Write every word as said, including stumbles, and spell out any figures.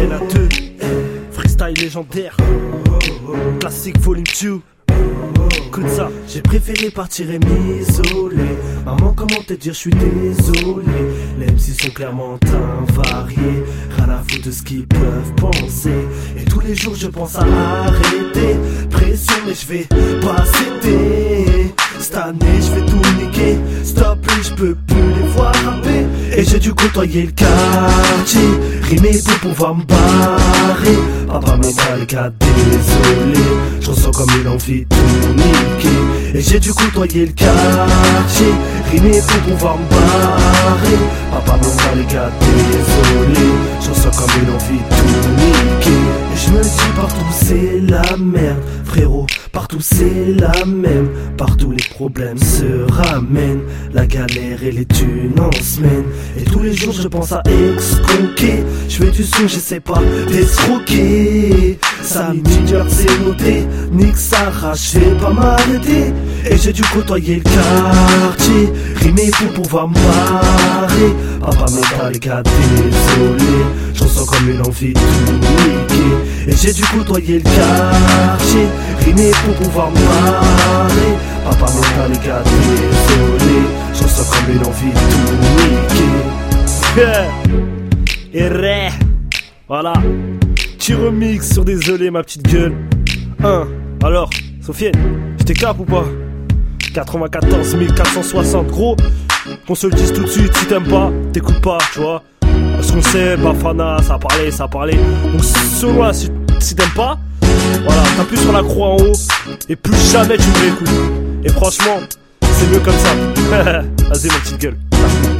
N A deux, freestyle légendaire, classique volume deux. Écoute ça. J'ai préféré partir et m'isoler. Maman, comment te dire, je suis désolé. Les M C sont clairement invariés. Rien à foutre de ce qu'ils peuvent penser. Et tous les jours je pense à arrêter. Pression mais je vais pas céder. Cette année je vais tout niquer. Stop et je peux plus les voir rapper. Et j'ai dû côtoyer le quartier, rimer pour pouvoir me barrer. Papa m'a pas le cas, désolé. Je ressens comme une envie de tout niquer. Et j'ai dû côtoyer le quartier, rimer pour pouvoir me barrer. Papa m'a pas le cas, désolé. Je ressens comme une envie de tout niquer. Et je me dis partout c'est la merde, frérot. Partout c'est la même, partout les problèmes se ramènent. La galère et les thunes en semaine. Et tous les jours je pense à escroquer. Je fais du son, j'essaie pas d'escroquer. Samy Ginger c'est noté, nique sa race, je vais pas m'arrêter. Et j'ai dû côtoyer le quartier, rimer pour pouvoir me barrer. Papa m'a pas les gars, désolé. J'en sens comme une envie de tout niquer. Et j'ai dû côtoyer le quartier, rimer pour pouvoir me barrer. Papa m'a pas les gars, désolé. J'en sens comme une envie de tout niquer. Et ré, voilà. Petit remix sur Désolé ma petite gueule. un. Alors, Sofiane, je t'ai cap ou pas? quatre-vingt-quatorze mille quatre cent soixante, gros. Qu'on se le dise tout de suite, si t'aimes pas, t'écoutes pas, tu vois. Parce qu'on sait, Bafana, ça a parlé, ça a parlé. Donc selon là, si, si t'aimes pas, voilà, t'appuies sur la croix en haut. Et plus jamais tu me réécoutes. Et franchement, c'est mieux comme ça. Vas-y ma petite gueule.